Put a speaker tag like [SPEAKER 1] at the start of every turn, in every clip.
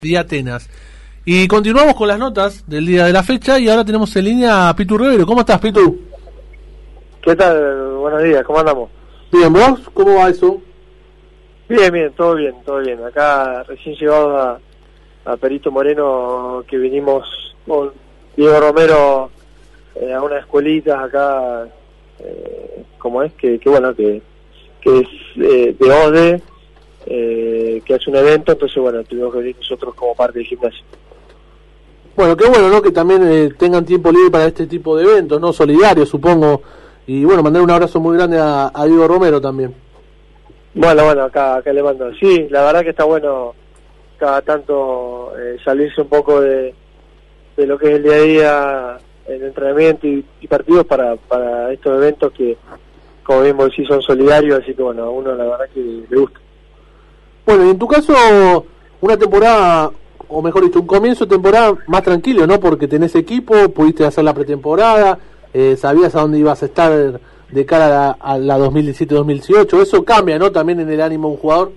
[SPEAKER 1] y Atenas. Y continuamos con las notas del día de la fecha y ahora tenemos en línea a Pitu Rivero. ¿Cómo estás, Pitu?
[SPEAKER 2] ¿Qué tal? Buenos días, ¿cómo andamos?
[SPEAKER 1] Bien, ¿vos? ¿Cómo va eso?
[SPEAKER 2] Bien, todo bien, todo bien. Acá recién llegado a Perito Moreno, que vinimos con Diego Romero a unas escuelitas acá, como es, que es de ODE, que es un evento, entonces bueno, tuvimos que venir nosotros como parte del gimnasio.
[SPEAKER 1] Bueno, qué bueno, ¿no? Que también tengan tiempo libre para este tipo de eventos, ¿no? Solidarios, supongo. Y bueno, mandar un abrazo muy grande a Diego Romero también.
[SPEAKER 2] Bueno, acá le mando. Sí, la verdad que está bueno cada tanto salirse un poco de lo que es el día a día, el entrenamiento y partidos para estos eventos que, como bien vos decís, son solidarios, así que bueno, a uno la verdad que le gusta.
[SPEAKER 1] Bueno, y en tu caso, una temporada, o mejor dicho, un comienzo de temporada más tranquilo, ¿no? Porque tenés equipo, pudiste hacer la pretemporada, sabías a dónde ibas a estar de cara a la 2017-2018, eso cambia, ¿no? También en el ánimo de un jugador.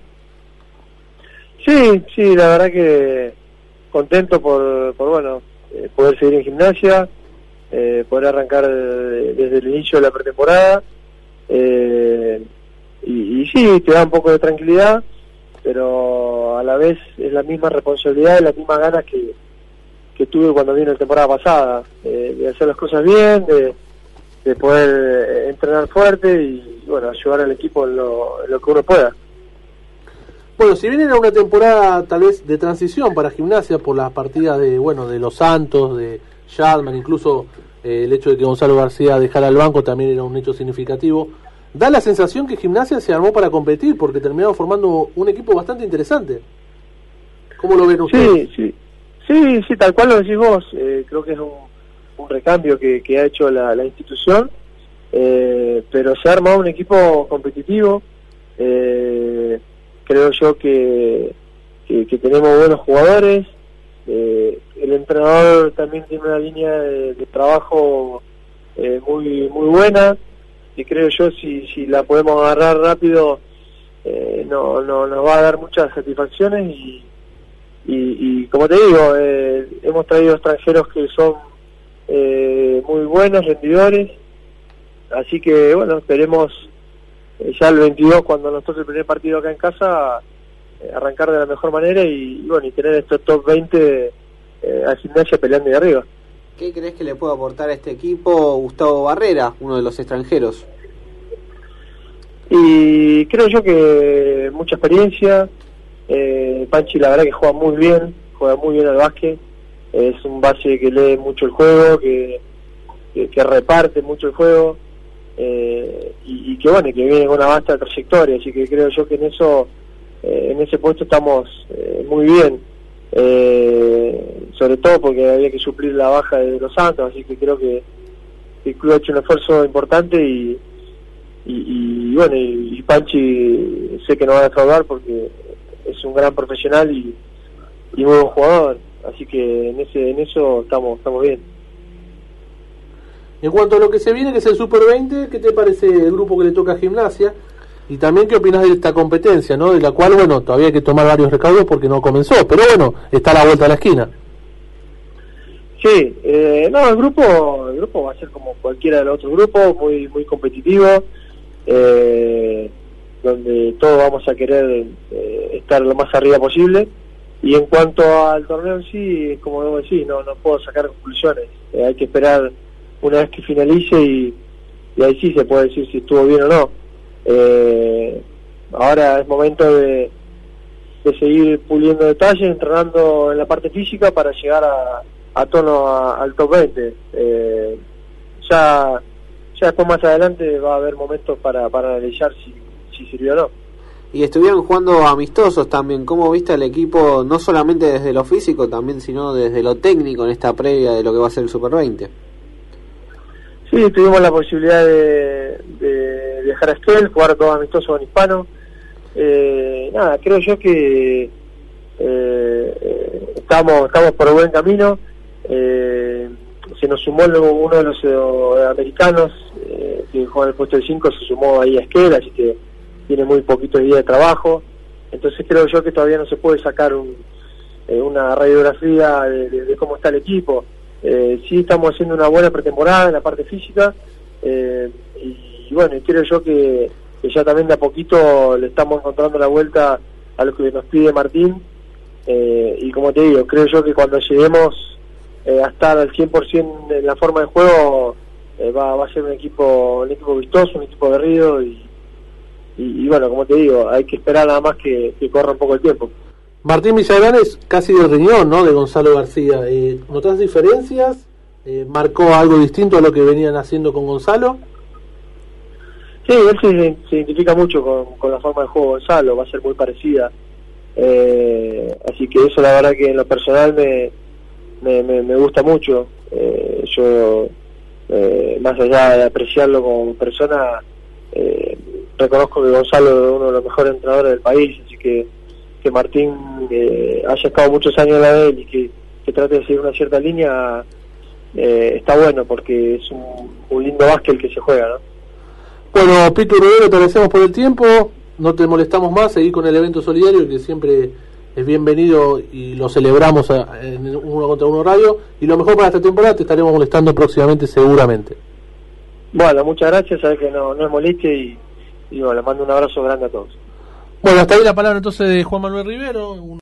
[SPEAKER 2] Sí, la verdad que contento por poder seguir en gimnasia, poder arrancar desde el inicio de la pretemporada, y sí, te da un poco de tranquilidad, pero a la vez es la misma responsabilidad y las mismas ganas que tuve cuando vine la temporada pasada, de hacer las cosas bien, de poder entrenar fuerte y bueno, ayudar al equipo en lo que uno pueda.
[SPEAKER 1] Bueno, si bien era una temporada tal vez de transición para Gimnasia por las partidas de Los Santos, de Sharman, incluso el hecho de que Gonzalo García dejara el banco también era un hecho significativo, da la sensación que Gimnasia se armó para competir porque terminaron formando un equipo bastante interesante. ¿Cómo lo ven ustedes?
[SPEAKER 2] Sí, tal cual lo decís vos. Creo que es un recambio que ha hecho la institución, pero se ha armado un equipo competitivo. Creo yo que tenemos buenos jugadores. El entrenador también tiene una línea de trabajo muy buena, y creo yo si la podemos agarrar rápido nos va a dar muchas satisfacciones y como te digo, hemos traído extranjeros que son muy buenos rendidores, así que bueno, esperemos ya el 22, cuando nos toque el primer partido acá en casa, arrancar de la mejor manera y tener estos top 20 a Gimnasia peleando de arriba.
[SPEAKER 3] ¿Qué crees que le puede aportar a este equipo Gustavo Barrera, uno de los extranjeros?
[SPEAKER 2] Y creo yo que mucha experiencia. Panchi la verdad que juega muy bien al básquet, es un base que lee mucho el juego, que reparte mucho el juego, y que viene con una vasta trayectoria, así que creo yo que en ese puesto estamos muy bien, sobre todo porque había que suplir la baja de Los Santos, así que creo que el club ha hecho un esfuerzo importante y Panchi sé que no va a defraudar porque es un gran profesional y muy buen jugador, así que en eso estamos bien.
[SPEAKER 1] En cuanto a lo que se viene, que es el Super 20, ¿qué te parece el grupo que le toca a Gimnasia? Y también, ¿qué opinas de esta competencia, no? De la cual, todavía hay que tomar varios recaudos porque no comenzó, pero está a la vuelta de la esquina.
[SPEAKER 2] Sí, el grupo va a ser como cualquiera de los otros grupos, muy competitivo, donde todos vamos a querer estar lo más arriba posible. Y en cuanto al torneo en sí, como debo decir, no puedo sacar conclusiones, hay que esperar una vez que finalice y ahí sí se puede decir si estuvo bien o no. Ahora es momento de seguir puliendo detalles, entrenando en la parte física para llegar a tono al top 20. Ya después más adelante va a haber momentos para analizar si sirvió o no.
[SPEAKER 3] Y estuvieron jugando amistosos también. ¿Cómo viste al equipo, no solamente desde lo físico, también sino desde lo técnico en esta previa de lo que va a ser el Super 20?
[SPEAKER 2] Sí, tuvimos la posibilidad de viajar a Esquel, jugar todos amistosos en Hispano. Creo yo que estamos por buen camino. Se nos sumó uno de los americanos que juega en el puesto de 5, se sumó ahí a Esquel, así que tiene muy poquitos días de trabajo, entonces creo yo que todavía no se puede sacar una radiografía de cómo está el equipo. Sí estamos haciendo una buena pretemporada en la parte física, y bueno, creo yo que ya también de a poquito le estamos encontrando la vuelta a lo que nos pide Martín, y como te digo, creo yo que cuando lleguemos a estar al 100% en la forma de juego, va a ser un equipo vistoso, un equipo aguerrido, y bueno, como te digo, hay que esperar nada más que corra un poco el tiempo.
[SPEAKER 1] Martín Villagrán es casi del riñón, ¿no?, de Gonzalo García. ¿Notás diferencias? ¿Marcó algo distinto a lo que venían haciendo con Gonzalo?
[SPEAKER 2] Sí, él se identifica mucho con la forma de juego de Gonzalo, va a ser muy parecida. Así que eso, la verdad que en lo personal me gusta mucho. Yo, más allá de apreciarlo como persona, reconozco que Gonzalo es uno de los mejores entrenadores del país, así que Martín haya estado muchos años en la de él y que trate de seguir una cierta línea, está bueno, porque es un lindo básquet el que se juega, ¿no?
[SPEAKER 1] Bueno, Pitu Rivero, te agradecemos por el tiempo, no te molestamos más, seguir con el evento solidario, que siempre es bienvenido y lo celebramos en Uno contra Uno Radio, y lo mejor para esta temporada, te estaremos molestando próximamente seguramente.
[SPEAKER 2] Bueno, muchas gracias, sabes que no es molestia, y bueno, le mando un abrazo grande a todos.
[SPEAKER 1] Bueno, hasta ahí la palabra entonces de Juan Manuel Rivero.